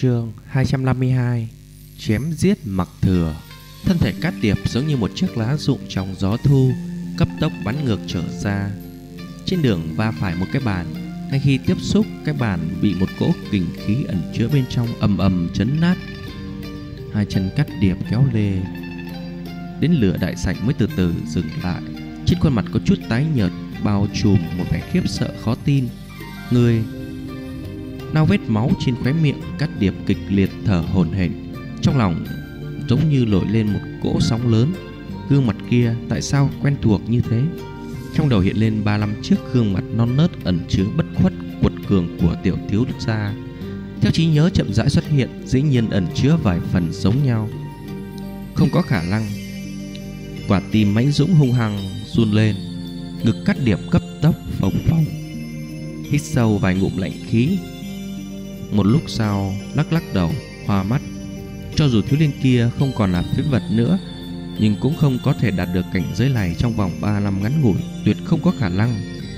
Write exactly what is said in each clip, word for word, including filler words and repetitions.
Chương hai trăm năm mươi hai. Chém giết Mặc Thừa. Thân thể Cát Điệp giống như một chiếc lá rụng trong gió thu, cấp tốc bắn ngược trở ra. Trên đường va phải một cái bàn, ngay khi tiếp xúc, cái bàn bị một cỗ kình khí ẩn chứa bên trong ầm ầm chấn nát. Hai chân Cát Điệp kéo lê đến lửa đại sảnh mới từ từ dừng lại. Trên khuôn mặt có chút tái nhợt, bao trùm một vẻ khiếp sợ khó tin. Người nao vết máu trên khóe miệng, Cát Điệp kịch liệt thở hổn hển, trong lòng giống như nổi lên một cỗ sóng lớn. Gương mặt kia tại sao quen thuộc như thế? Trong đầu hiện lên ba năm trước gương mặt non nớt ẩn chứa bất khuất cuột cường của tiểu thiếu gia. Theo trí nhớ chậm rãi xuất hiện, dĩ nhiên ẩn chứa vài phần giống nhau. Không có khả năng. Quả tim mãnh dũng hung hăng run lên, ngực Cát Điệp cấp tốc phồng phồng. Hít sâu vài ngụm lạnh khí, một lúc sau lắc lắc đầu, hoa mắt. Cho dù thiếu niên kia không còn là phế vật nữa, nhưng cũng không có thể đạt được cảnh giới này trong vòng ba năm ngắn ngủi, tuyệt không có khả năng.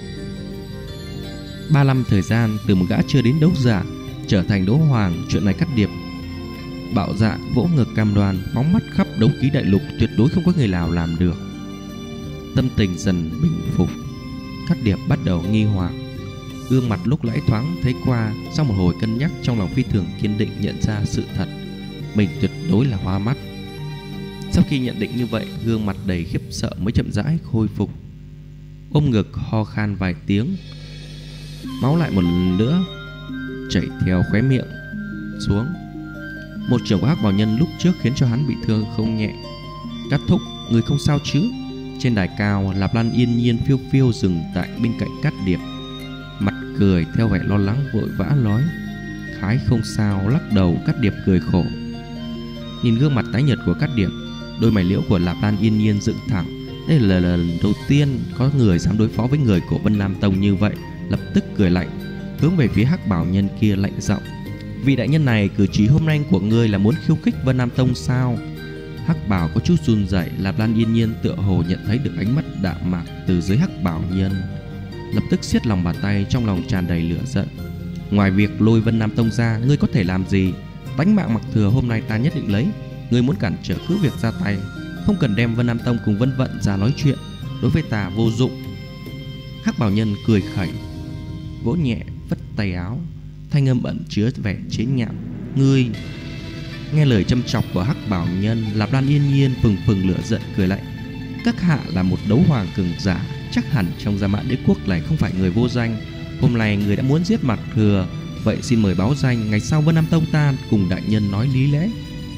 Ba năm thời gian từ một gã chưa đến đấu giả trở thành đấu hoàng, chuyện này Cát Điệp bạo dạ vỗ ngực cam đoan, phóng mắt khắp đấu khí đại lục, tuyệt đối không có người nào làm được. Tâm tình dần bình phục, Cát Điệp bắt đầu nghi hoặc. Gương mặt lúc nãy thoáng thấy qua, sau một hồi cân nhắc, trong lòng phi thường kiên định nhận ra sự thật, mình tuyệt đối là hoa mắt. Sau khi nhận định như vậy, gương mặt đầy khiếp sợ mới chậm rãi khôi phục. Ôm ngực ho khan vài tiếng, máu lại một lần nữa chảy theo khóe miệng xuống. Một trường của Hắc Bào Nhân lúc trước khiến cho hắn bị thương không nhẹ. Cát thúc, người không sao chứ? Trên đài cao, Lạp Lan yên nhiên phiêu phiêu dừng tại bên cạnh Cát Điệp, mặt cười theo vẻ lo lắng vội vã nói: Khái không sao. Lắc đầu, Cát Điệp cười khổ. Nhìn gương mặt tái nhợt của Cát Điệp, đôi mày liễu của Lạp Lan yên nhiên dựng thẳng. Đây là lần đầu tiên có người dám đối phó với người của Vân Nam Tông như vậy. Lập tức cười lạnh, hướng về phía Hắc Bảo Nhân kia lạnh giọng: Vị đại nhân này, cử chỉ hôm nay của ngươi là muốn khiêu khích Vân Nam Tông sao? Hắc Bảo có chút run rẩy. Lạp Lan yên nhiên tựa hồ nhận thấy được ánh mắt đạm mạc từ dưới Hắc Bảo Nhân, lập tức siết lòng bàn tay, trong lòng tràn đầy lửa giận. Ngoài việc lôi Vân Nam Tông ra, ngươi có thể làm gì? Tánh mạng Mặc Thừa hôm nay ta nhất định lấy. Ngươi muốn cản trở cứ việc ra tay, không cần đem Vân Nam Tông cùng Vân Vận ra nói chuyện, đối với ta vô dụng. Hắc Bảo Nhân cười khẩy, vỗ nhẹ vất tay áo, thanh âm ẩn chứa vẻ chế nhạo: Ngươi! Nghe lời châm chọc của Hắc Bảo Nhân, Lạp Lan yên nhiên phừng phừng lửa giận cười lạnh: Các hạ là một đấu hoàng cường giả, chắc hẳn trong Gia Mã Đế quốc này không phải người vô danh. Hôm nay người đã muốn giết Mặc Thừa, vậy xin mời báo danh, ngày sau Vân Nam Tông ta cùng đại nhân nói lý lẽ.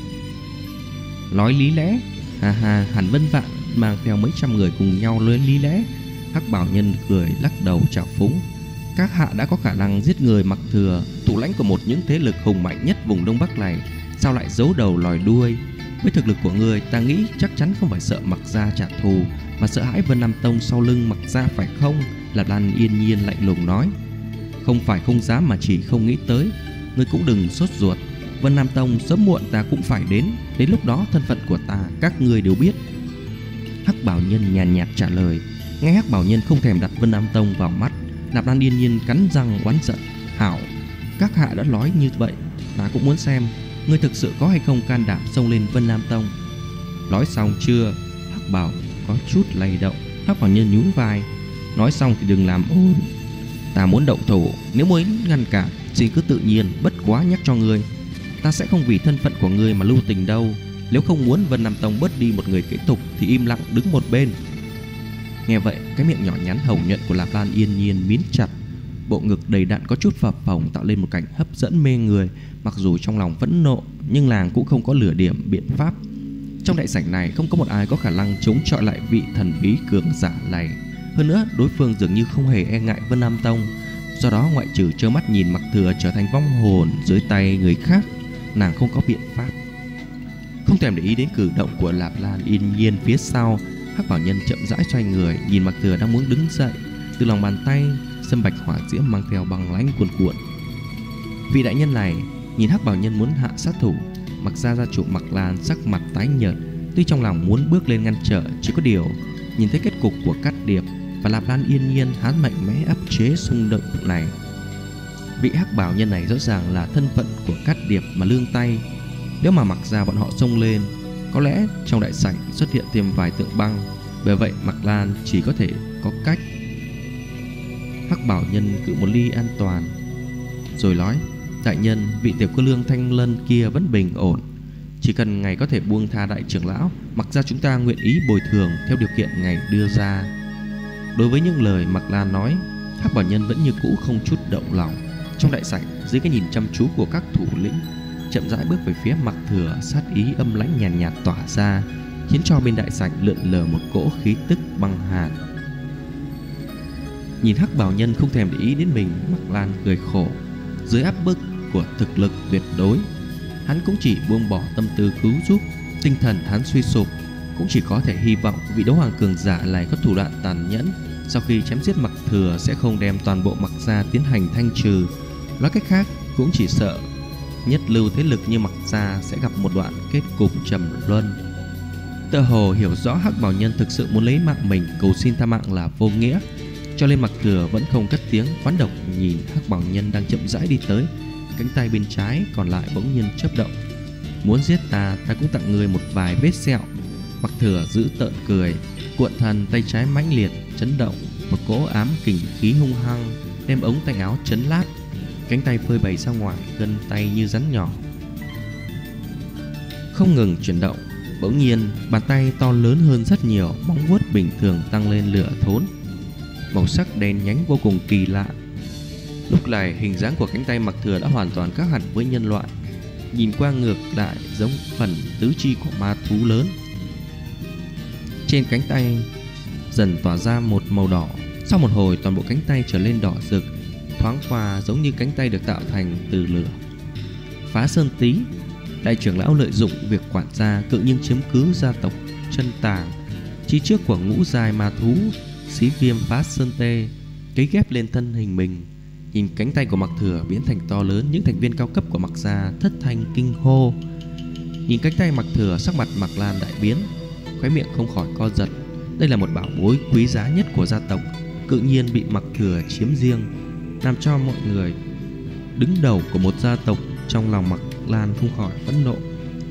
Nói lý lẽ? Ha ha, hẳn Vân Vạn mang theo mấy trăm người cùng nhau nói lý lẽ. Hắc Bảo Nhân cười lắc đầu trào phúng: Các hạ đã có khả năng giết người Mặc Thừa, thủ lãnh của một những thế lực hùng mạnh nhất vùng Đông Bắc này, sao lại giấu đầu lòi đuôi? Với thực lực của người, ta nghĩ chắc chắn không phải sợ Mặc gia trả thù, mà sợ hãi Vân Nam Tông sau lưng Mặc gia, phải không? Lạp Lan yên nhiên lạnh lùng nói: Không phải không dám, mà chỉ không nghĩ tới. Ngươi cũng đừng sốt ruột, Vân Nam Tông sớm muộn ta cũng phải đến, đến lúc đó thân phận của ta các ngươi đều biết. Hắc Bảo Nhân nhàn nhạt trả lời. Nghe Hắc Bảo Nhân không thèm đặt Vân Nam Tông vào mắt, Lạp Lan yên nhiên cắn răng oán giận: Hảo, các hạ đã nói như vậy, ta cũng muốn xem ngươi thực sự có hay không can đảm xông lên Vân Nam Tông. Nói xong chưa? Hắc Bảo có chút lay động. Hắc Bảo Nhân nhún vai: Nói xong thì đừng làm ồn. Ta muốn động thủ, nếu muốn ngăn cản xin cứ tự nhiên, bất quá nhắc cho ngươi, ta sẽ không vì thân phận của ngươi mà lưu tình đâu. Nếu không muốn Vân Nam Tông bớt đi một người kế tục thì im lặng đứng một bên. Nghe vậy, cái miệng nhỏ nhắn hồng nhuận của Lạp Lan yên nhiên mím chặt, bộ ngực đầy đặn có chút phập phồng tạo lên một cảnh hấp dẫn mê người. Mặc dù trong lòng phẫn nộ, nhưng nàng cũng không có lửa điểm biện pháp. Trong đại sảnh này không có một ai có khả năng chống chọi lại vị thần bí cường giả này. Hơn nữa, đối phương dường như không hề e ngại Vân Nam Tông. Do đó, ngoại trừ trơ mắt nhìn Mặc Thừa trở thành vong hồn dưới tay người khác, nàng không có biện pháp. Không thèm để ý đến cử động của Lạp Lan yên nhiên phía sau, Hắc Bảo Nhân chậm rãi xoay người, nhìn Mặc Thừa đang muốn đứng dậy, từ lòng bàn tay sâm bạch hỏa diễm mang theo băng lãnh cuồn cuộn. Vị đại nhân này nhìn Hắc Bảo Nhân muốn hạ sát thủ, Mặc gia gia chủ Mặc Lan sắc mặt tái nhợt, tuy trong lòng muốn bước lên ngăn trở, chỉ có điều nhìn thấy kết cục của Cát Điệp và Lạp Lan yên nhiên, hắn mạnh mẽ áp chế xung động này. Vị hắc bảo nhân này rõ ràng là thân phận của Cát Điệp mà lương tay. Nếu mà Mặc gia bọn họ xông lên, có lẽ trong đại sảnh xuất hiện thêm vài tượng băng. Bởi vậy Mạc Lan chỉ có thể có cách. Hắc bảo nhân cự một ly an toàn, rồi nói: đại nhân, vị tiểu cô lương Thanh Lân kia vẫn bình ổn. Chỉ cần ngài có thể buông tha đại trưởng lão, Mặc gia chúng ta nguyện ý bồi thường theo điều kiện ngài đưa ra. Đối với những lời Mạc Lan nói, hắc bảo nhân vẫn như cũ không chút động lòng. Trong đại sảnh, dưới cái nhìn chăm chú của các thủ lĩnh, chậm rãi bước về phía Mặc Thừa, sát ý âm lãnh nhàn nhạt, nhạt tỏa ra, khiến cho bên đại sảnh lượn lờ một cỗ khí tức băng hàn. Nhìn hắc bảo nhân không thèm để ý đến mình, Mạc Lan cười khổ. Dưới áp bức của thực lực tuyệt đối, hắn cũng chỉ buông bỏ tâm tư cứu giúp. Tinh thần hắn suy sụp, cũng chỉ có thể hy vọng vị đấu hoàng cường giả này có thủ đoạn tàn nhẫn. Sau khi chém giết Mặc Thừa sẽ không đem toàn bộ Mặc gia tiến hành thanh trừ. Nói cách khác, cũng chỉ sợ nhất lưu thế lực như Mặc gia sẽ gặp một đoạn kết cục trầm luân. Tựa hồ hiểu rõ hắc bảo nhân thực sự muốn lấy mạng mình, cầu xin tha mạng là vô nghĩa, cho nên Mặc Thừa vẫn không cất tiếng oán độc nhìn hắc bảo nhân đang chậm rãi đi tới. Cánh tay bên trái còn lại bỗng nhiên chớp động. Muốn giết ta, ta cũng tặng người một vài vết sẹo. Mặc Thừa giữ tợn cười, cuộn thần tay trái mãnh liệt chấn động, một cỗ ám kình khí hung hăng đem ống tay áo chấn lát. Cánh tay phơi bày ra ngoài, gân tay như rắn nhỏ không ngừng chuyển động. Bỗng nhiên bàn tay to lớn hơn rất nhiều, móng vuốt bình thường tăng lên lửa thốn, màu sắc đen nhánh vô cùng kỳ lạ. Lúc này hình dáng của cánh tay Mặc Thừa đã hoàn toàn khác hẳn với nhân loại, nhìn qua ngược lại giống phần tứ chi của ma thú lớn. Trên cánh tay dần tỏa ra một màu đỏ, sau một hồi toàn bộ cánh tay trở lên đỏ rực, thoáng qua giống như cánh tay được tạo thành từ lửa. Phá Sơn Tý, đại trưởng lão lợi dụng việc quản gia cự nhiên chiếm cứ gia tộc Chân Tàng, chi trước của ngũ giai ma thú Xí Viêm Phá Sơn Tê, cấy ghép lên thân hình mình. Nhìn cánh tay của Mặc Thừa biến thành to lớn, những thành viên cao cấp của Mặc gia thất thanh kinh hô. Nhìn cánh tay Mặc Thừa, sắc mặt Mạc Lan đại biến, khóe miệng không khỏi co giật. Đây là một bảo bối quý giá nhất của gia tộc, cự nhiên bị Mặc Thừa chiếm riêng, làm cho mọi người đứng đầu của một gia tộc trong lòng Mạc Lan không khỏi phẫn nộ.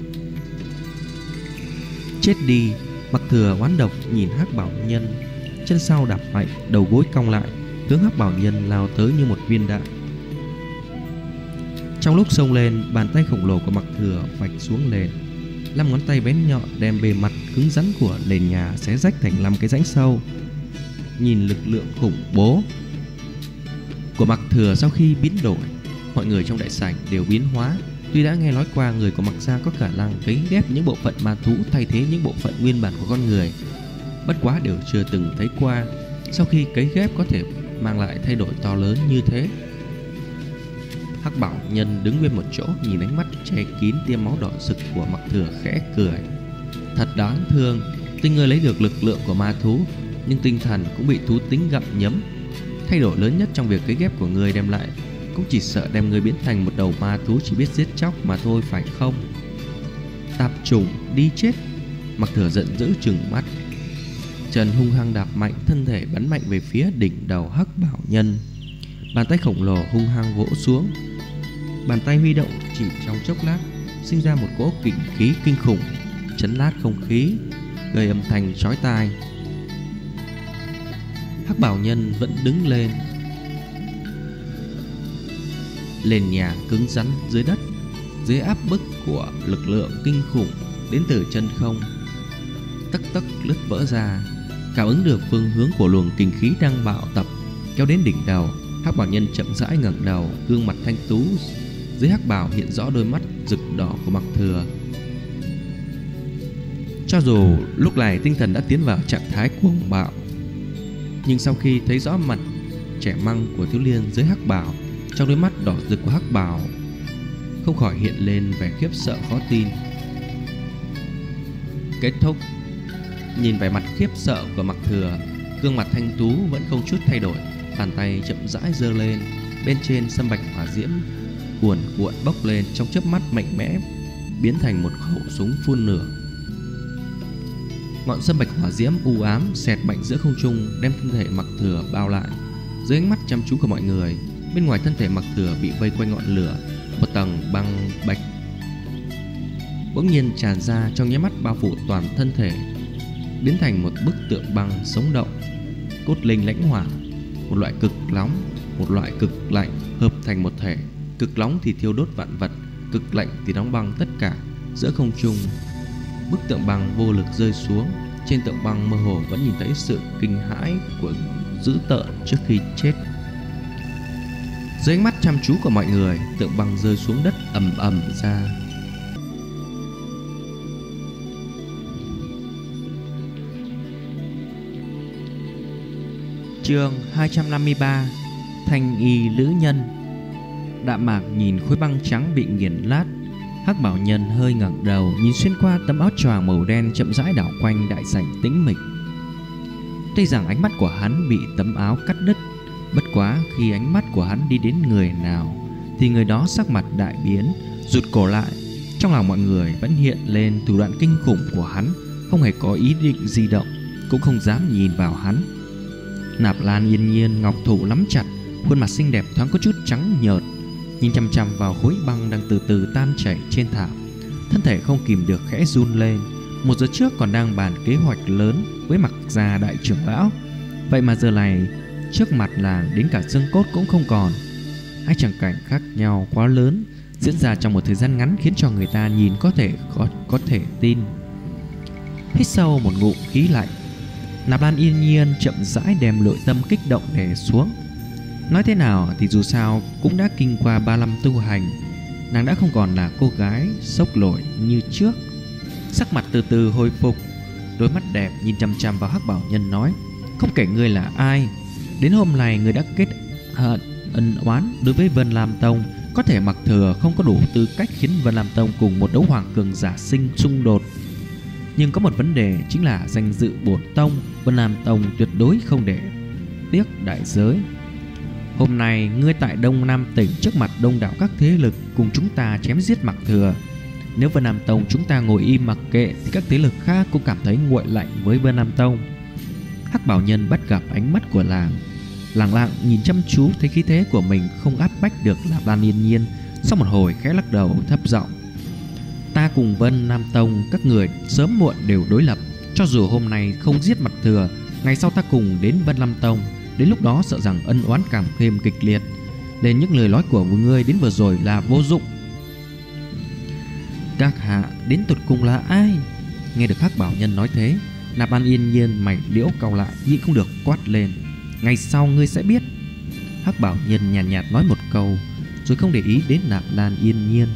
Chết đi! Mặc Thừa oán độc nhìn hắc bảo nhân, chân sau đạp mạnh, đầu gối cong lại, hướng hắc bảo nhân lao tới như một viên đạn. Trong lúc xông lên, bàn tay khổng lồ của Mặc Thừa vạch xuống nền, năm ngón tay bén nhọn đem bề mặt cứng rắn của nền nhà xé rách thành năm cái rãnh sâu. Nhìn lực lượng khủng bố của Mặc Thừa sau khi biến đổi, mọi người trong đại sảnh đều biến hóa. Tuy đã nghe nói qua người của Mặc gia có khả năng cấy ghép những bộ phận ma thú thay thế những bộ phận nguyên bản của con người, bất quá đều chưa từng thấy qua sau khi cấy ghép có thể mang lại thay đổi to lớn như thế. Hắc bảo nhân đứng nguyên một chỗ, nhìn ánh mắt che kín tia máu đỏ rực của Mặc Thừa khẽ cười. Thật đáng thương, tuy ngươi lấy được lực lượng của ma thú, nhưng tinh thần cũng bị thú tính gặm nhấm. Thay đổi lớn nhất trong việc cấy ghép của ngươi đem lại cũng chỉ sợ đem ngươi biến thành một đầu ma thú chỉ biết giết chóc mà thôi, phải không? Tạp chủng, đi chết! Mặc Thừa giận dữ trừng mắt, chân hung hăng đạp mạnh, thân thể bắn mạnh về phía đỉnh đầu hắc bảo nhân. Bàn tay khổng lồ hung hăng vỗ xuống, bàn tay huy động chỉ trong chốc lát sinh ra một cỗ kình khí kinh khủng, chấn lát không khí, gây âm thanh chói tai. Hắc bảo nhân vẫn đứng lên, lên nhà cứng rắn dưới đất, dưới áp bức của lực lượng kinh khủng đến từ chân không, tấc tấc lướt vỡ ra. Cảm ứng được phương hướng của luồng kinh khí đang bạo tập kéo đến đỉnh đầu, hắc bảo nhân chậm rãi ngẩng đầu, gương mặt thanh tú dưới hắc bào hiện rõ đôi mắt rực đỏ của Mặc Thừa. Cho dù lúc này tinh thần đã tiến vào trạng thái cuồng bạo, nhưng sau khi thấy rõ mặt trẻ măng của thiếu liên dưới hắc bào, trong đôi mắt đỏ rực của hắc bào không khỏi hiện lên vẻ khiếp sợ khó tin. Kết thúc. Nhìn vẻ mặt khiếp sợ của Mặc Thừa, gương mặt thanh tú vẫn không chút thay đổi, bàn tay chậm rãi giơ lên, bên trên sâm bạch hỏa diễm cuồn cuộn bốc lên, trong chớp mắt mạnh mẽ biến thành một khẩu súng phun lửa. Ngọn sâm bạch hỏa diễm u ám xẹt mạnh giữa không trung, đem thân thể Mặc Thừa bao lại. Dưới ánh mắt chăm chú của mọi người, Bên ngoài thân thể Mặc Thừa bị vây quanh ngọn lửa, một tầng băng bạch bỗng nhiên tràn ra, trong nháy mắt bao phủ toàn thân thể, biến thành một bức tượng băng sống động. Cốt linh lãnh hỏa, một loại cực nóng, một loại cực lạnh hợp thành một thể. Cực nóng thì thiêu đốt vạn vật, cực lạnh thì đóng băng tất cả. Giữa không trung, bức tượng băng vô lực rơi xuống. Trên tượng băng mơ hồ vẫn nhìn thấy sự kinh hãi của dữ tợn trước khi chết. Dưới ánh mắt chăm chú của mọi người, tượng băng rơi xuống đất ầm ầm ra. Chương hai trăm năm mươi ba. Thanh y lữ nhân. Đạm Mạc nhìn khối băng trắng bị nghiền lát. Hắc Bảo Nhân hơi ngẩng đầu, nhìn xuyên qua tấm áo choàng màu đen chậm rãi đảo quanh đại sảnh tĩnh mịch. Tuy rằng ánh mắt của hắn bị tấm áo cắt đứt, bất quá khi ánh mắt của hắn đi đến người nào thì người đó sắc mặt đại biến, rụt cổ lại. Trong lòng mọi người vẫn hiện lên thủ đoạn kinh khủng của hắn, không hề có ý định di động, cũng không dám nhìn vào hắn. Nạp Lan yên nhiên ngọc thủ nắm chặt, khuôn mặt xinh đẹp thoáng có chút trắng nhợt, nhìn chằm chằm vào khối băng đang từ từ tan chảy trên thảm. Thân thể không kìm được khẽ run lên. Một giờ trước còn đang bàn kế hoạch lớn với Mặc gia đại trưởng lão, vậy mà giờ này trước mặt làng đến cả xương cốt cũng không còn. Hai tràng cảnh khác nhau quá lớn, diễn ra trong một thời gian ngắn khiến cho người ta nhìn có thể có, có thể tin. Hít sâu một ngụm khí lạnh, Nạp Lan yên nhiên chậm rãi đem nội tâm kích động đè xuống. Nói thế nào thì dù sao cũng đã kinh qua ba năm tu hành, nàng đã không còn là cô gái sốc nổi như trước. Sắc mặt từ từ hồi phục, đôi mắt đẹp nhìn chăm chăm vào Hắc Bảo Nhân nói: không kể ngươi là ai, đến hôm nay ngươi đã kết hận ân oán đối với Vân Lam Tông. Có thể Mặc Thừa không có đủ tư cách khiến Vân Lam Tông cùng một đấu hoàng cường giả sinh xung đột, nhưng có một vấn đề chính là danh dự bổn tông. Vân Lam Tông tuyệt đối không để tiếc đại giới. Hôm nay ngươi tại Đông Nam tỉnh trước mặt đông đảo các thế lực cùng chúng ta chém giết Mặc Thừa. Nếu Vân Nam Tông chúng ta ngồi im mặc kệ thì các thế lực khác cũng cảm thấy nguội lạnh với Vân Nam Tông. Hắc Bảo Nhân bắt gặp ánh mắt của làng, lặng lặng nhìn chăm chú, thấy khí thế của mình không áp bách được Nạp Lan yên nhiên. Sau một hồi khẽ lắc đầu thấp giọng: ta cùng Vân Nam Tông các người sớm muộn đều đối lập. Cho dù hôm nay không giết Mặc Thừa, ngày sau ta cùng đến Vân Lam Tông, đến lúc đó sợ rằng ân oán càng thêm kịch liệt. Nên những lời nói của ngươi đến vừa rồi là vô dụng. Các hạ đến tột cùng là ai? Nghe được Hắc Bảo Nhân nói thế, Nạp Lan yên nhiên mày liễu cau lại, nhịn không được quát lên: ngày sau ngươi sẽ biết. Hắc Bảo Nhân nhàn nhạt, nhạt nói một câu rồi không để ý đến Nạp Lan yên nhiên,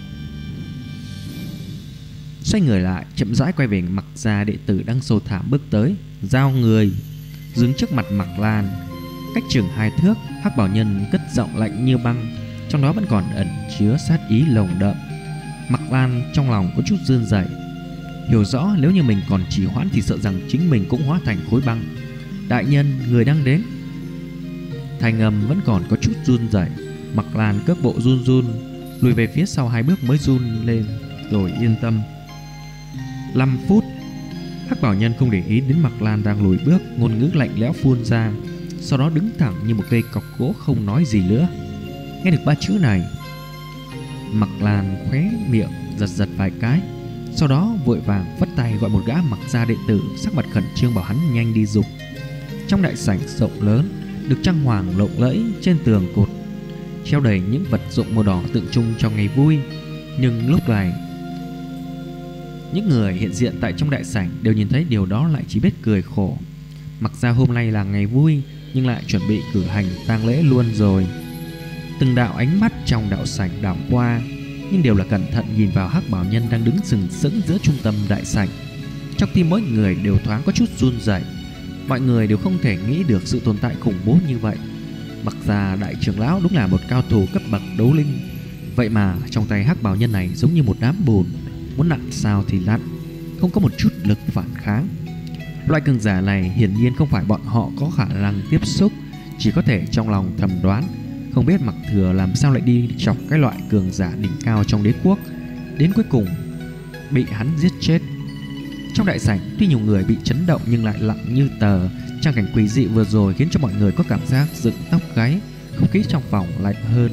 xoay người lại chậm rãi quay về Mặc gia đệ tử đang sâu thảm bước tới, giao người dừng trước mặt Mặc Lan, cách chừng hai thước. Hắc Bảo Nhân cất giọng lạnh như băng, trong đó vẫn còn ẩn chứa sát ý lồng đậm. Mặc Lan trong lòng có chút run rẩy, hiểu rõ nếu như mình còn trì hoãn thì sợ rằng chính mình cũng hóa thành khối băng. Đại nhân, người đang đến. Thanh âm vẫn còn có chút run rẩy. Mặc Lan cước bộ run run lùi về phía sau hai bước mới run lên rồi yên tâm. Năm phút. Hắc Bảo Nhân không để ý đến Mặc Lan đang lùi bước, ngôn ngữ lạnh lẽo phun ra, sau đó đứng thẳng như một cây cọc gỗ không nói gì nữa. Nghe được ba chữ này, Mặc Lan khóe miệng giật giật vài cái, sau đó vội vàng phất tay gọi một gã Mặc gia đệ tử, sắc mặt khẩn trương bảo hắn nhanh đi giục. Trong đại sảnh rộng lớn được trang hoàng lộng lẫy, trên tường cột treo đầy những vật dụng màu đỏ tượng trưng cho ngày vui. Nhưng lúc này những người hiện diện tại trong đại sảnh đều nhìn thấy điều đó lại chỉ biết cười khổ. Mặc ra hôm nay là ngày vui nhưng lại chuẩn bị cử hành tang lễ luôn rồi. Từng đạo ánh mắt trong đạo sảnh đảo qua, nhưng đều là cẩn thận nhìn vào Hắc Bảo Nhân đang đứng sừng sững giữa trung tâm đại sảnh. Trong tim mỗi người đều thoáng có chút run rẩy. Mọi người đều không thể nghĩ được sự tồn tại khủng bố như vậy. Mặc ra đại trưởng lão đúng là một cao thủ cấp bậc đấu linh, vậy mà trong tay Hắc Bảo Nhân này giống như một đám bùn, muốn nặn sao thì nặn, không có một chút lực phản kháng. Loại cường giả này hiển nhiên không phải bọn họ có khả năng tiếp xúc, chỉ có thể trong lòng thầm đoán, không biết Mặc Thừa làm sao lại đi chọc cái loại cường giả đỉnh cao trong đế quốc, đến cuối cùng bị hắn giết chết. Trong đại sảnh tuy nhiều người bị chấn động nhưng lại lặng như tờ. Trang cảnh quỷ dị vừa rồi khiến cho mọi người có cảm giác dựng tóc gáy. không khí trong phòng lạnh hơn.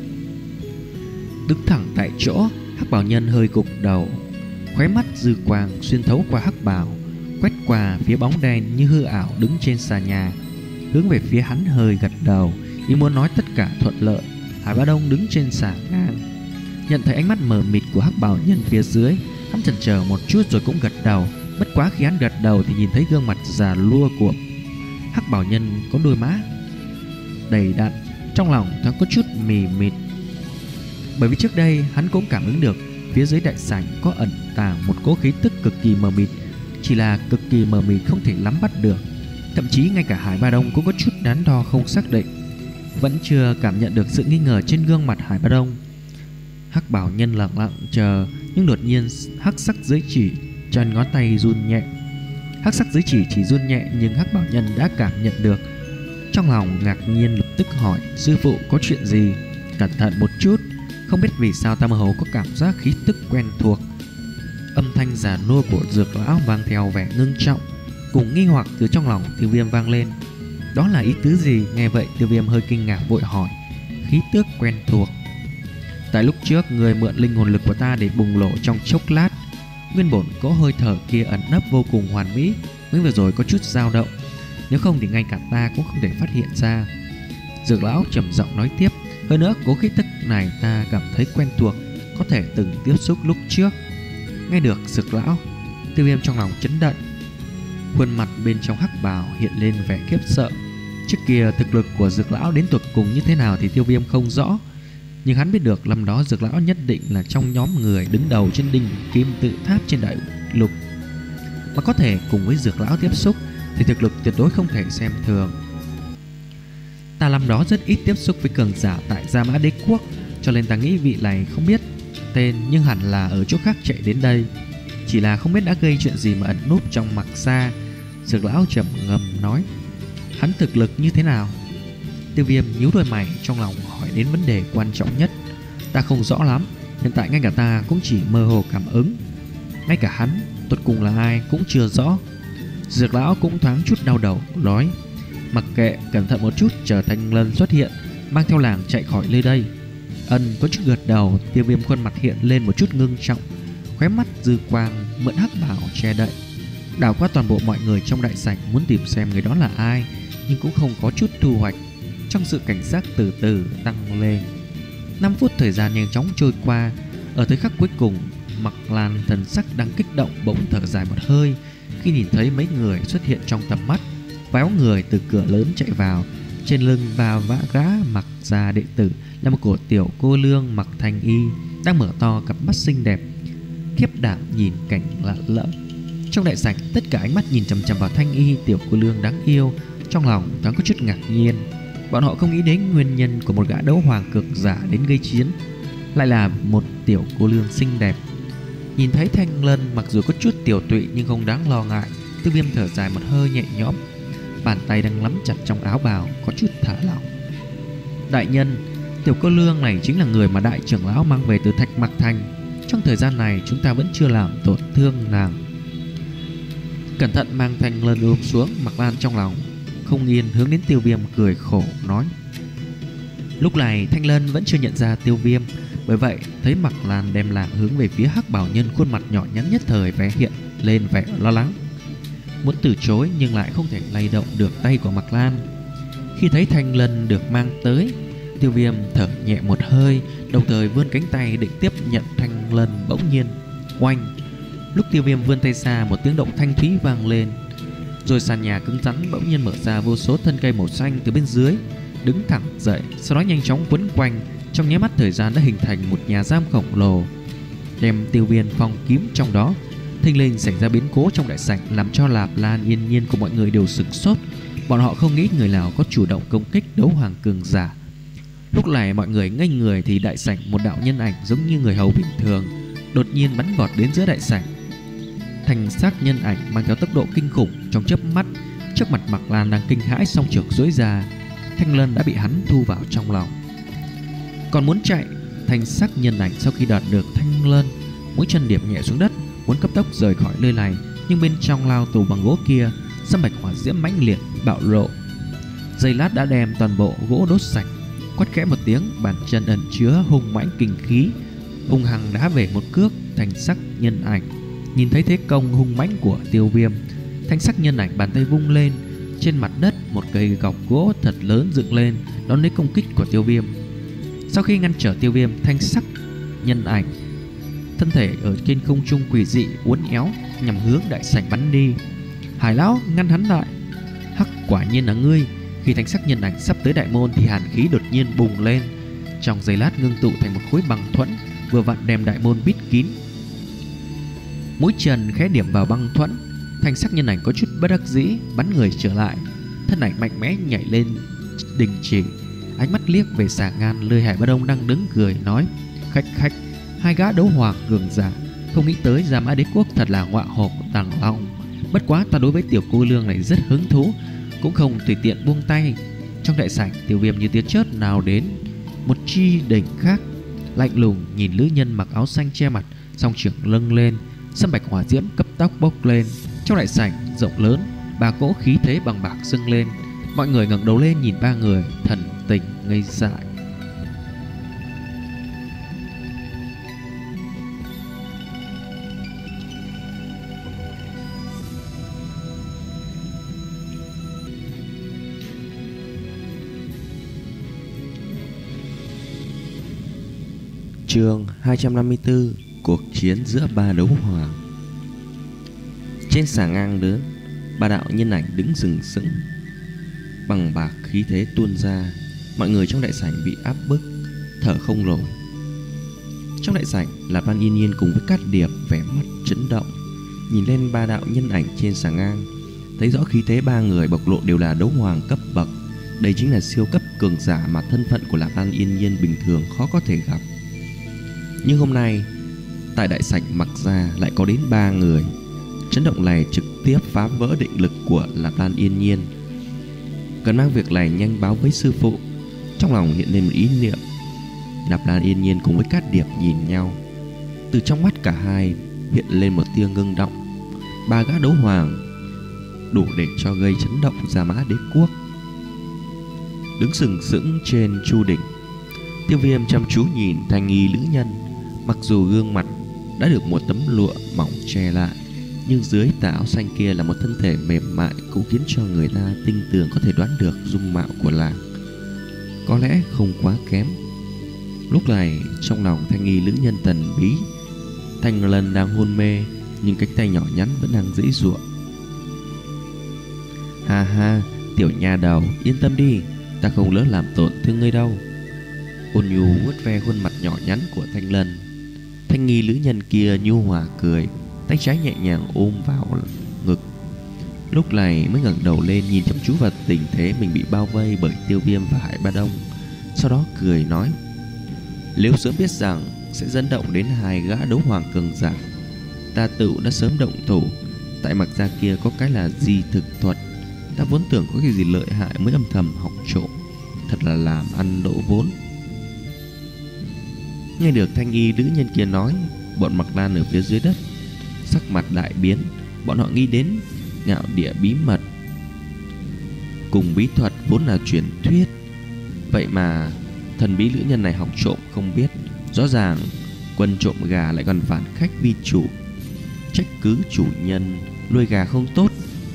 Đứng thẳng tại chỗ, Hắc Bào Nhân hơi gục đầu, khóe mắt dư quang xuyên thấu qua hắc bào, quét qua phía bóng đen như hư ảo đứng trên xà nhà, hướng về phía hắn hơi gật đầu, ý muốn nói tất cả thuận lợi. Hải Bá Đông đứng trên xà ngang, nhận thấy ánh mắt mờ mịt của Hắc Bào Nhân phía dưới, hắn chần chờ một chút rồi cũng gật đầu. Bất quá khi hắn gật đầu thì nhìn thấy gương mặt già lua của Hắc Bào Nhân có đôi má đầy đặn, trong lòng thoáng có chút mì mịt. Bởi vì trước đây hắn cũng cảm ứng được phía dưới đại sảnh có ẩn tàng một cỗ khí tức cực kỳ mờ mịt, chỉ là cực kỳ mờ mịt không thể nắm bắt được. Thậm chí ngay cả Hải Bá Đông cũng có chút đắn đo không xác định, vẫn chưa cảm nhận được sự nghi ngờ trên gương mặt Hải Bá Đông. Hắc Bào Nhân lặng lặng chờ, nhưng đột nhiên hắc sắc giới chỉ chân ngón tay run nhẹ. Hắc sắc giới chỉ chỉ run nhẹ nhưng Hắc Bào Nhân đã cảm nhận được. Trong lòng ngạc nhiên lập tức hỏi: sư phụ có chuyện gì? Cẩn thận một chút, không biết vì sao ta mơ hồ có cảm giác khí tức quen thuộc. Âm thanh già nua của Dược Lão mang theo vẻ ngưng trọng cùng nghi hoặc từ trong lòng Tiêu Viêm vang lên. Đó là ý tứ gì? Nghe vậy Tiêu Viêm hơi kinh ngạc vội hỏi: khí tức quen thuộc? Tại lúc trước người mượn linh hồn lực của ta để bùng nổ trong chốc lát, nguyên bổn cỗ hơi thở kia ẩn nấp vô cùng hoàn mỹ, mới vừa rồi có chút dao động, nếu không thì ngay cả ta cũng không thể phát hiện ra. Dược Lão trầm giọng nói tiếp: hơn nữa cỗ khí tức này ta cảm thấy quen thuộc, có thể từng tiếp xúc lúc trước. Nghe được Dược Lão, Tiêu Viêm trong lòng chấn động, khuôn mặt bên trong hắc bào hiện lên vẻ khiếp sợ. Trước kia thực lực của Dược Lão đến tột cùng như thế nào thì Tiêu Viêm không rõ, nhưng hắn biết được năm đó Dược Lão nhất định là trong nhóm người đứng đầu trên đỉnh kim tự tháp trên đại lục, mà có thể cùng với Dược Lão tiếp xúc thì thực lực tuyệt đối không thể xem thường. Ta năm đó rất ít tiếp xúc với cường giả tại Gia Mã Đế Quốc, cho nên ta nghĩ vị này không biết tên nhưng hẳn là ở chỗ khác chạy đến đây, chỉ là không biết đã gây chuyện gì mà ẩn núp trong mặc xa. Dược Lão trầm ngâm nói: hắn thực lực như thế nào? Tiêu Viêm nhíu đôi mày, trong lòng hỏi đến vấn đề quan trọng nhất. Ta không rõ lắm, hiện tại ngay cả ta cũng chỉ mơ hồ cảm ứng, ngay cả hắn tột cùng là ai cũng chưa rõ. Dược Lão cũng thoáng chút đau đầu nói: mặc kệ, cẩn thận một chút, chờ Thanh Lân xuất hiện mang theo làng chạy khỏi nơi đây. Ân có chút gật đầu. Tiêu Viêm khuôn mặt hiện lên một chút ngưng trọng, khóe mắt dư quang mượn hắc bảo che đậy, đảo qua toàn bộ mọi người trong đại sảnh, muốn tìm xem người đó là ai, nhưng cũng không có chút thu hoạch. Trong sự cảnh giác từ từ tăng lên, năm phút thời gian nhanh chóng trôi qua. Ở thời khắc cuối cùng, Mặc Lan thần sắc đang kích động bỗng thở dài một hơi khi nhìn thấy mấy người xuất hiện trong tầm mắt. Véo người từ cửa lớn chạy vào, trên lưng và vã gã mặc ra đệ tử là một cổ tiểu cô nương mặc thanh y, đang mở to cặp mắt xinh đẹp khiếp đảm nhìn cảnh lạ lẫm. Trong đại sảnh, tất cả ánh mắt nhìn chằm chằm vào thanh y tiểu cô nương đáng yêu, trong lòng thoáng có chút ngạc nhiên. Bọn họ không nghĩ đến nguyên nhân của một gã đấu hoàng cực giả đến gây chiến lại là một tiểu cô nương xinh đẹp. Nhìn thấy Thanh Lân mặc dù có chút tiểu tụy nhưng không đáng lo ngại, Tiêu Viêm thở dài một hơi nhẹ nhõm, bàn tay đang nắm chặt trong áo bào có chút thả lỏng. Đại nhân, tiểu cô nương này chính là người mà đại trưởng lão mang về từ Thạch Mặc Thành. Trong thời gian này chúng ta vẫn chưa làm tổn thương nàng. Cẩn thận mang Thanh Lân ôm xuống. Mặc Lan trong lòng không yên, hướng đến Tiêu Viêm cười khổ nói. Lúc này Thanh Lân vẫn chưa nhận ra Tiêu Viêm, bởi vậy thấy Mặc Lan đem làng hướng về phía hắc bảo nhân, khuôn mặt nhỏ nhắn nhất thời vẽ hiện lên vẻ lo lắng, muốn từ chối nhưng lại không thể lay động được tay của Mặc Lan. Khi thấy Thanh Lân được mang tới, Tiêu Viêm thở nhẹ một hơi, đồng thời vươn cánh tay định tiếp nhận Thanh Lân. Bỗng nhiên oanh, lúc Tiêu Viêm vươn tay ra, một tiếng động thanh thúy vang lên, rồi sàn nhà cứng rắn bỗng nhiên mở ra, vô số thân cây màu xanh từ bên dưới đứng thẳng dậy, sau đó nhanh chóng quấn quanh. Trong nháy mắt thời gian đã hình thành một nhà giam khổng lồ, đem Tiêu Viêm phong kín trong đó. Thình lình xảy ra biến cố trong đại sảnh làm cho Lạp Lan, Yên Nhiên của mọi người đều sửng sốt. Bọn họ không nghĩ người nào có chủ động công kích đấu hoàng cường giả. Lúc này mọi người ngây người thì đại sảnh một đạo nhân ảnh giống như người hầu bình thường đột nhiên bắn vọt đến giữa đại sảnh. Thành xác nhân ảnh mang theo tốc độ kinh khủng, trong chớp mắt trước mặt Mặc Lan đang kinh hãi, song trường duỗi ra, Thanh Lân đã bị hắn thu vào trong lòng. Còn muốn chạy, thành xác nhân ảnh sau khi đạt được Thanh Lân, mũi chân điểm nhẹ xuống đất, muốn cấp tốc rời khỏi nơi này, nhưng bên trong lao tù bằng gỗ kia, sâm bạch hỏa diễm mãnh liệt bạo lộ, giây lát đã đem toàn bộ gỗ đốt sạch. Quát khẽ một tiếng, bàn chân ẩn chứa hùng mãnh kinh khí hung hăng đá về một cước. Thanh sắc nhân ảnh nhìn thấy thế công hung mãnh của Tiêu Viêm, thanh sắc nhân ảnh bàn tay vung lên, trên mặt đất một cây gọc gỗ thật lớn dựng lên đón lấy công kích của Tiêu Viêm. Sau khi ngăn trở Tiêu Viêm, thanh sắc nhân ảnh thân thể ở trên không trung quỷ dị uốn éo nhằm hướng đại sảnh bắn đi. Hải lão ngăn hắn lại. Hắc, quả nhiên là ngươi. Khi thanh sắc nhân ảnh sắp tới đại môn thì hàn khí đột nhiên bùng lên, trong giây lát ngưng tụ thành một khối băng thuẫn, vừa vặn đem đại môn bít kín. Mũi chân khẽ điểm vào băng thuẫn, thanh sắc nhân ảnh có chút bất đắc dĩ bắn người trở lại, thân ảnh mạnh mẽ nhảy lên đình chỉ, ánh mắt liếc về Xà Ngan. Lôi Hải Ba Đông đang đứng cười nói: khách khách, hai gã đấu hoàng cường giả, không nghĩ tới Gia Mã Đế Quốc thật là ngọa hổ tàng long. Bất quá ta đối với tiểu cô nương này rất hứng thú, cũng không tùy tiện buông tay. Trong đại sảnh, Tiêu Viêm như tia chớp nào đến một chi đỉnh khác, lạnh lùng nhìn nữ nhân mặc áo xanh che mặt, song trưởng lâng lên, sâm bạch hỏa diễm cấp tốc bốc lên. Trong đại sảnh rộng lớn, ba cỗ khí thế bằng bạc dâng lên. Mọi người ngẩng đầu lên nhìn ba người, thần tình ngây dại. Chương hai trăm năm mươi tư: Cuộc chiến giữa ba đấu hoàng. Trên xà ngang lớn, ba đạo nhân ảnh đứng sừng sững, bằng bạc khí thế tuôn ra. Mọi người trong đại sảnh bị áp bức, thở không nổi. Trong đại sảnh, Lạp Lan Yên Nhiên cùng với Cát Điệp vẻ mặt chấn động, nhìn lên ba đạo nhân ảnh trên xà ngang, thấy rõ khí thế ba người bộc lộ đều là đấu hoàng cấp bậc. Đây chính là siêu cấp cường giả mà thân phận của Lạp Lan Yên Nhiên bình thường khó có thể gặp. Nhưng hôm nay tại đại sảnh Mặc Gia lại có đến ba người. Chấn động này trực tiếp phá vỡ định lực của Lạp Lan Yên Nhiên, cần mang việc này nhanh báo với sư phụ. Trong lòng hiện lên một ý niệm. Lạp Lan Yên Nhiên cùng với Cát Điệp nhìn nhau, từ trong mắt cả hai hiện lên một tia ngưng động. Ba gã đấu hoàng đủ để cho gây chấn động Gia Mã Đế Quốc. Đứng sừng sững trên chu đỉnh, Tiêu Viêm chăm chú nhìn thanh y nữ nhân. Mặc dù gương mặt đã được một tấm lụa mỏng che lại, nhưng dưới tà áo xanh kia là một thân thể mềm mại, cũng khiến cho người ta tinh tường có thể đoán được dung mạo của nàng, có lẽ không quá kém. Lúc này trong lòng thanh y nữ nhân thần bí Thanh Lân đang hôn mê, nhưng cánh tay nhỏ nhắn vẫn đang giãy giụa. Ha ha, tiểu nha đầu, yên tâm đi, ta không lỡ làm tổn thương ngươi đâu. Ôn nhu vuốt ve khuôn mặt nhỏ nhắn của Thanh Lân. Thanh nghi nữ nhân kia nhu hòa cười, tay trái nhẹ nhàng ôm vào ngực. Lúc này mới ngẩng đầu lên nhìn chăm chú vào tình thế mình bị bao vây bởi Tiêu Viêm và Hải Ba Đông. Sau đó cười nói: nếu sớm biết rằng sẽ dẫn động đến hai gã đấu hoàng cường giả, ta tự đã sớm động thủ. Tại Mặc Gia kia có cái là di thực thuật, ta vốn tưởng có cái gì lợi hại mới âm thầm học trộm, thật là làm ăn lỗ vốn. Nghe được thanh y nữ nhân kia nói, bọn Mặc Lan ở phía dưới đất sắc mặt đại biến. Bọn họ nghĩ đến ngạo địa bí mật cùng bí thuật vốn là truyền thuyết, vậy mà thần bí nữ nhân này học trộm không biết. Rõ ràng quân trộm gà lại còn phản khách vi chủ, trách cứ chủ nhân nuôi gà không tốt.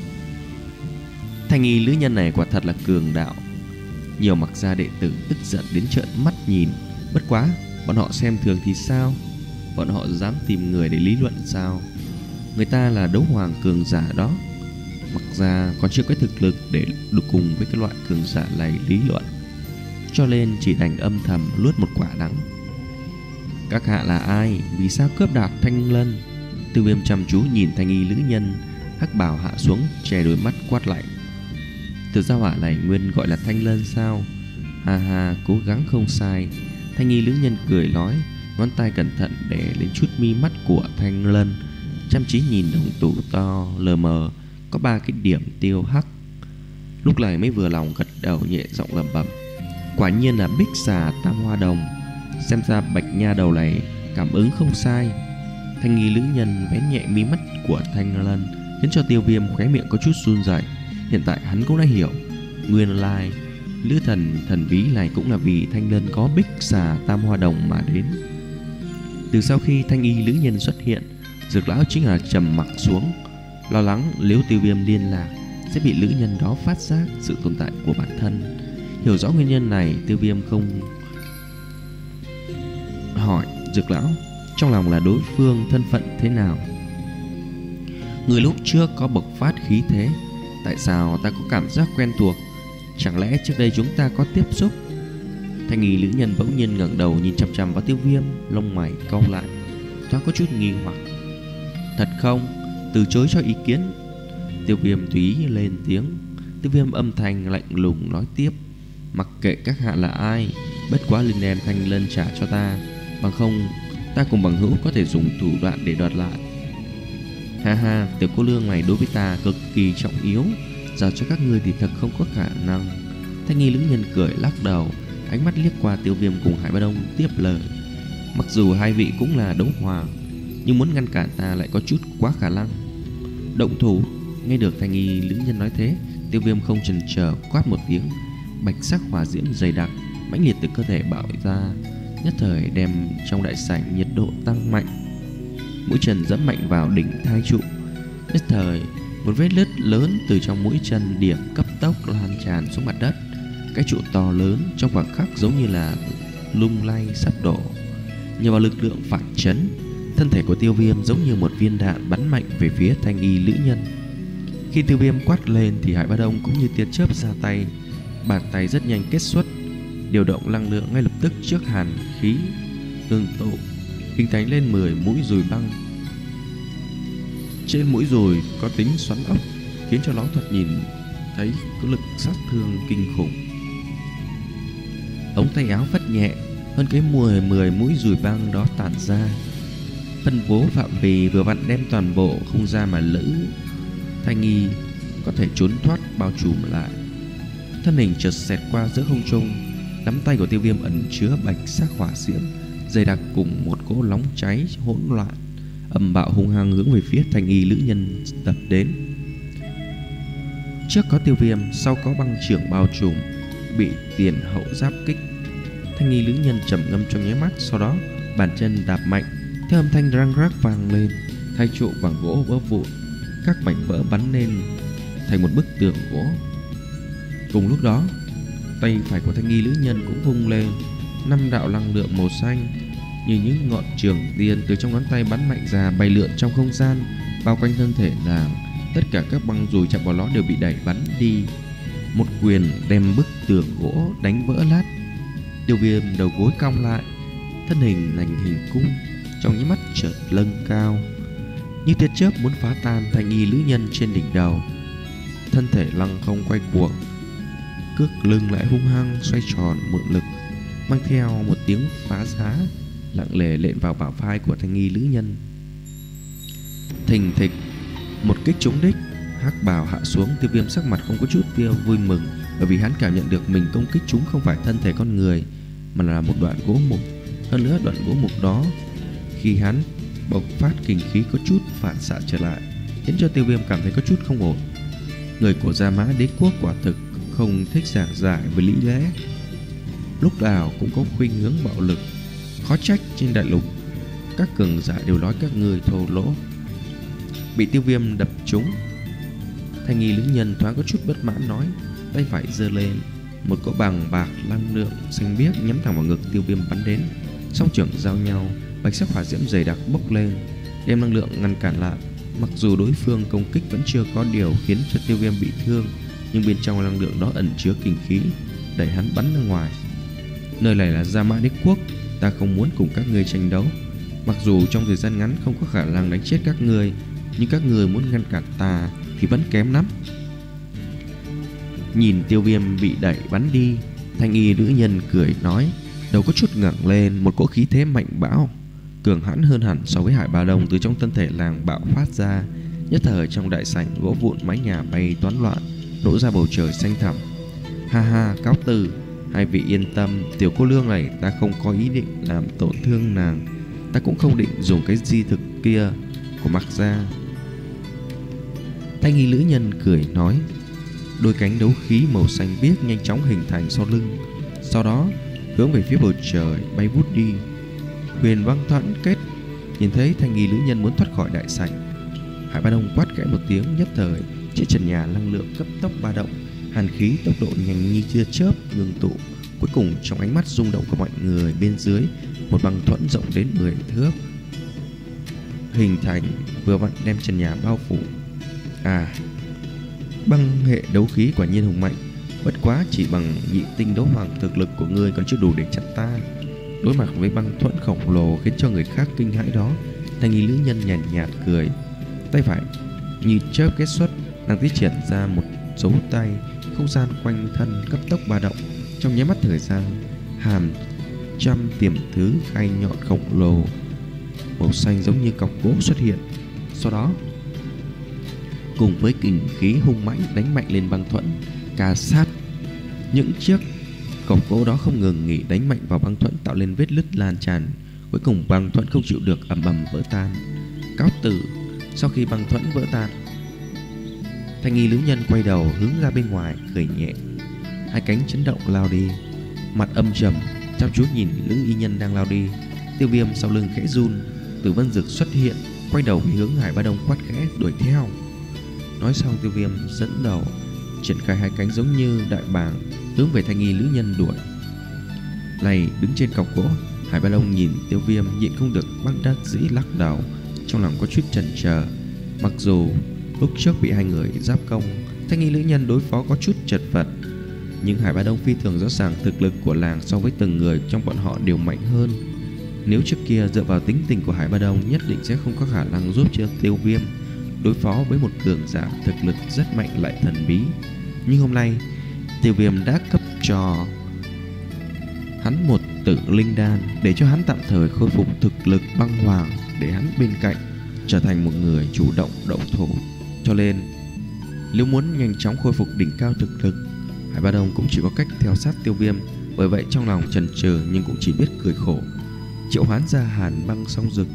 Thanh y nữ nhân này quả thật là cường đạo. Nhiều Mặc Gia đệ tử tức giận đến trợn mắt nhìn. Bất quá bọn họ xem thường thì sao? Bọn họ dám tìm người để lý luận sao? Người ta là đấu hoàng cường giả đó, Mặc Gia còn chưa có thực lực để được cùng với cái loại cường giả này lý luận, cho nên chỉ đành âm thầm luốt một quả đắng. Các hạ là ai? Vì sao cướp đoạt Thanh Lân? Tiêu Viêm chăm chú nhìn thanh y nữ nhân hắc bào hạ xuống, che đôi mắt quát lạnh: từ gia hỏa này nguyên gọi là Thanh Lân sao? Ha ha, cố gắng không sai. Thanh y nữ nhân cười nói, ngón tay cẩn thận để lên chút mi mắt của Thanh Lân, chăm chỉ nhìn đồng tử to lờ mờ có ba cái điểm tiêu hắc. Lúc này mới vừa lòng gật đầu nhẹ giọng lẩm bẩm: quả nhiên là bích xà tam hoa đồng. Xem ra bạch nha đầu này cảm ứng không sai. Thanh nghi nữ nhân vén nhẹ mí mắt của Thanh Lân, khiến cho Tiêu Viêm khóe miệng có chút run rẩy. Hiện tại hắn cũng đã hiểu, nguyên lai Lữ thần thần bí này cũng là vì Thanh Lân có bích xà tam hoa đồng mà đến. Từ sau khi Thanh Y lữ nhân xuất hiện, Dược lão chính là trầm mặc xuống, lo lắng nếu Tiêu Viêm liên lạc sẽ bị lữ nhân đó phát giác sự tồn tại của bản thân. Hiểu rõ nguyên nhân này, Tiêu Viêm không hỏi Dược lão trong lòng là đối phương thân phận thế nào. Người lúc trước có bộc phát khí thế, tại sao ta có cảm giác quen thuộc? Chẳng lẽ trước đây chúng ta có tiếp xúc? Thanh Y lữ nhân bỗng nhiên ngẩng đầu nhìn chằm chằm vào Tiêu Viêm, lông mày cau lại, thoáng có chút nghi hoặc. Thật không? Từ chối cho ý kiến. Tiêu Viêm tùy ý lên tiếng. Tiêu Viêm âm thanh lạnh lùng nói tiếp: mặc kệ các hạ là ai, bất quá linh đem Thanh Lân trả cho ta, bằng không ta cùng bằng hữu có thể dùng thủ đoạn để đoạt lại. Ha ha, tiểu cô nương này đối với ta cực kỳ trọng yếu, giao cho các ngươi thì thật không có khả năng. Thanh Y lữ nhân cười lắc đầu, ánh mắt liếc qua Tiêu Viêm cùng Hải Ba Đông tiếp lời: mặc dù hai vị cũng là đấu hoàng, nhưng muốn ngăn cản ta lại có chút quá khả năng. Động thủ. Nghe được Thanh Y lữ nhân nói thế, Tiêu Viêm không chần chờ quát một tiếng, bạch sắc hỏa diễm dày đặc mãnh liệt từ cơ thể bạo ra, nhất thời đem trong đại sảnh nhiệt độ tăng mạnh. Mũi chân dẫm mạnh vào đỉnh thai trụ, nhất thời một vết nứt lớn từ trong mũi chân điểm cấp tốc lan tràn xuống mặt đất. Cái trụ to lớn trong khoảng khắc giống như là lung lay sắp đổ. Nhờ vào lực lượng phản chấn, thân thể của Tiêu Viêm giống như một viên đạn bắn mạnh về phía Thanh Y lữ nhân. Khi Tiêu Viêm quát lên thì Hải Ba Đông cũng như tia chớp ra tay, bàn tay rất nhanh kết xuất, điều động năng lượng ngay lập tức trước hàn khí tương tụ, hình thành lên mười mũi dùi băng. Trên mũi dùi có tính xoắn ốc, khiến cho nó thoạt nhìn thấy có lực sát thương kinh khủng. Ống tay áo phất nhẹ, hơn cái mười mười mũi dùi băng đó tản ra, phân bố phạm vi vừa vặn đem toàn bộ không gian mà Lữ Thanh Y có thể trốn thoát bao trùm lại. Thân hình chợt xẹt qua giữa không trung, nắm tay của Tiêu Viêm ẩn chứa bạch sắc hỏa diễm dày đặc cùng một cỗ nóng cháy hỗn loạn, âm bạo hung hăng hướng về phía Thanh Y lữ nhân tập đến. Trước có Tiêu Viêm, sau có băng trưởng bao trùm, bị tiền hậu giáp kích. Thanh Y lữ nhân trầm ngâm trong nháy mắt, sau đó bàn chân đạp mạnh, theo âm thanh răng rắc vang lên, hai trụ bằng gỗ vỡ vụn, các mảnh vỡ bắn lên thành một bức tường gỗ. Cùng lúc đó, tay phải của Thanh Y lữ nhân cũng vung lên, năm đạo năng lượng màu xanh như những ngọn trường tiên từ trong ngón tay bắn mạnh ra, bay lượn trong không gian, bao quanh thân thể nàng. Tất cả các băng dùi chạm vào nó đều bị đẩy bắn đi. Một quyền đem bức tường gỗ đánh vỡ lát. Tiêu Viêm đầu gối cong lại, thân hình thành hình cung, trong những mắt chợt lâng cao, như tia chớp muốn phá tan Thanh Y lữ nhân trên đỉnh đầu. Thân thể lăng không quay cuồng, cước lưng lại hung hăng xoay tròn mượn lực, mang theo một tiếng phá giá lặng lẽ lện vào bả vai của Thanh Y lữ nhân. Thình thịch, một kích trúng đích, hắc bào hạ xuống. Tiêu Viêm sắc mặt không có chút tia vui mừng, bởi vì hắn cảm nhận được mình công kích chúng không phải thân thể con người, mà là một đoạn gỗ mục. Hơn nữa đoạn gỗ mục đó, khi hắn bộc phát kinh khí có chút phản xạ trở lại, khiến cho Tiêu Viêm cảm thấy có chút không ổn. Người của Gia Mã Đế quốc quả thực không thích giảng giải với lý lẽ, lúc nào cũng có khuynh hướng bạo lực. Khó trách trên đại lục các cường giả đều nói các người thô lỗ. Bị Tiêu Viêm đập trúng, Thanh Y lữ nhân thoáng có chút bất mãn nói, tay phải giơ lên, một cỗ bằng bạc năng lượng xanh biếc nhắm thẳng vào ngực Tiêu Viêm bắn đến. Song trưởng giao nhau, bạch sắc hỏa diễm dày đặc bốc lên, đem năng lượng ngăn cản lại. Mặc dù đối phương công kích vẫn chưa có điều khiến cho Tiêu Viêm bị thương, nhưng bên trong năng lượng đó ẩn chứa kinh khí, đẩy hắn bắn ra ngoài. Nơi này là Gia Mã Đế quốc, ta không muốn cùng các ngươi tranh đấu. Mặc dù trong thời gian ngắn không có khả năng đánh chết các ngươi, nhưng các ngươi muốn ngăn cản ta thì vẫn kém lắm. Nhìn Tiêu Viêm bị đẩy bắn đi, Thanh Y nữ nhân cười nói, đầu có chút ngẩng lên, một cỗ khí thế mạnh bão cường hãn hơn hẳn so với Hải Ba Đông từ trong thân thể làng bạo phát ra. Nhất thời trong đại sảnh gỗ vụn mái nhà bay toán loạn, đổ ra bầu trời xanh thẳm. Ha ha, cáo từ, hai vị yên tâm, tiểu cô nương này ta không có ý định làm tổn thương nàng, ta cũng không định dùng cái di thực kia của Mạc gia. Thanh Y lữ nhân cười nói, Đôi cánh đấu khí màu xanh biếc nhanh chóng hình thành sau lưng, sau đó hướng về phía bầu trời bay vút đi. Huyền Băng Thuẫn Kết nhìn thấy thanh nghi nữ nhân muốn thoát khỏi đại sảnh, Hải Ba Đông quát khẽ một tiếng, nhất thời trên trần nhà năng lượng cấp tốc ba động, hàn khí tốc độ nhanh như tia chớp ngưng tụ. Cuối cùng trong ánh mắt rung động của mọi người bên dưới, một băng thuẫn rộng đến mười thước hình thành, vừa vặn đem trần nhà bao phủ. À, băng hệ đấu khí quả nhiên hùng mạnh, bất quá chỉ bằng nhị tinh đấu hoàng thực lực của ngươi còn chưa đủ để chặn ta. Đối mặt với băng thuẫn khổng lồ khiến cho người khác kinh hãi đó, thanh nghi nữ nhân nhàn nhạt, nhạt cười, tay phải như chớp kết xuất, nàng tiến triển ra một dấu tay, không gian quanh thân cấp tốc ba động. Trong nháy mắt thời gian, hàm trăm tiềm thứ gai nhọn khổng lồ màu xanh giống như cọc gỗ xuất hiện, sau đó cùng với kình khí hung mãnh đánh mạnh lên băng thuẫn, cà sát. Những chiếc cọc gỗ đó không ngừng nghỉ đánh mạnh vào băng thuẫn, tạo lên vết nứt lan tràn. Cuối cùng băng thuẫn không chịu được, ầm ầm vỡ tan. Cáo tử. Sau khi băng thuẫn vỡ tan, thanh nghi nữ nhân quay đầu hướng ra bên ngoài cười nhẹ, hai cánh chấn động lao đi, mặt âm trầm chăm chú nhìn nữ y nhân đang lao đi. Tiêu Viêm sau lưng khẽ run, Tử Vân Dực xuất hiện, quay đầu hướng Hải Ba Đông quát khẽ đuổi theo. Nói xong, Tiêu Viêm dẫn đầu triển khai hai cánh giống như đại bàng hướng về thanh nghi nữ nhân đuổi. Này, đứng trên cọc gỗ, Hải Ba Đông nhìn Tiêu Viêm nhịn không được bất đắc dĩ lắc đầu, trong lòng có chút chần chờ. Mặc dù lúc trước bị hai người giáp công, thanh nghi nữ nhân đối phó có chút chật vật, nhưng Hải Ba Đông phi thường rõ ràng thực lực của làng so với từng người trong bọn họ đều mạnh hơn. Nếu trước kia dựa vào tính tình của Hải Ba Đông, nhất định sẽ không có khả năng giúp cho Tiêu Viêm đối phó với một cường giả thực lực rất mạnh lại thần bí. Nhưng hôm nay Tiêu Viêm đã cấp cho hắn một tử linh đan để cho hắn tạm thời khôi phục thực lực băng hoàng, để hắn bên cạnh trở thành một người chủ động động thủ. Cho nên nếu muốn nhanh chóng khôi phục đỉnh cao thực lực, Hải Ba Đông cũng chỉ có cách theo sát Tiêu Viêm. Bởi vậy trong lòng chần chừ nhưng cũng chỉ biết cười khổ, triệu hoán ra Hàn Băng Song Dực,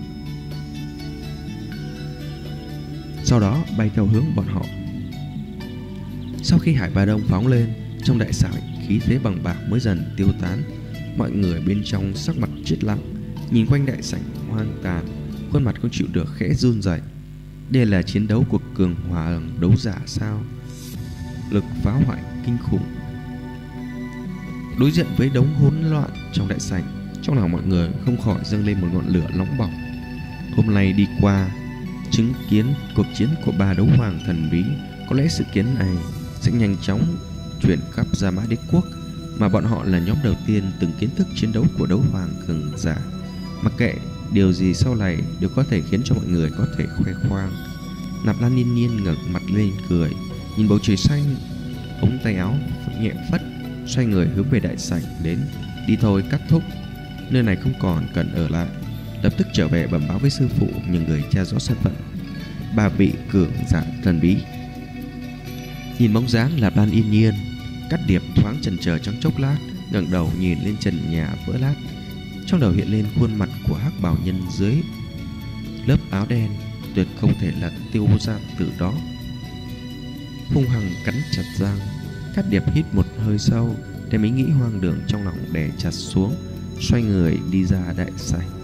sau đó bay theo hướng bọn họ. Sau khi Hải Ba Đông phóng lên, trong đại sảnh khí thế bằng bạc mới dần tiêu tán. Mọi người bên trong sắc mặt chết lặng, nhìn quanh đại sảnh hoang tàn, khuôn mặt không chịu được khẽ run rẩy. Đây là chiến đấu của cường hoàng đấu giả sao? Lực phá hoại kinh khủng. Đối diện với đống hỗn loạn trong đại sảnh, trong lòng mọi người không khỏi dâng lên một ngọn lửa nóng bỏng. Hôm nay đi qua, chứng kiến cuộc chiến của ba đấu hoàng thần bí, có lẽ sự kiến này sẽ nhanh chóng truyền khắp Gia Mã Đế quốc, mà bọn họ là nhóm đầu tiên từng kiến thức chiến đấu của đấu hoàng cường giả. Mặc kệ điều gì sau này đều có thể khiến cho mọi người có thể khoe khoang. Nạp Lan Nhiên Nhiên ngẩng mặt lên cười, nhìn bầu trời xanh, ống tay áo nhẹ phất, xoay người hướng về đại sảnh đến. Đi thôi Cát thúc, nơi này không còn cần ở lại, lập tức trở về bẩm báo với sư phụ, nhưng người tra rõ thân phận ba vị cường giả thần bí. Nhìn bóng dáng Nạp Lan Yên Nhiên, Cát Điệp thoáng chần chờ trong chốc lát, ngẩng đầu nhìn lên trần nhà vỡ lát, trong đầu hiện lên khuôn mặt của hắc bào nhân dưới lớp áo đen, tuyệt không thể là Tiêu Gia Tử đó. Hung hăng cắn chặt răng, Cát Điệp hít một hơi sâu, đem ý nghĩ hoang đường trong lòng đè chặt xuống, xoay người đi ra đại sảnh.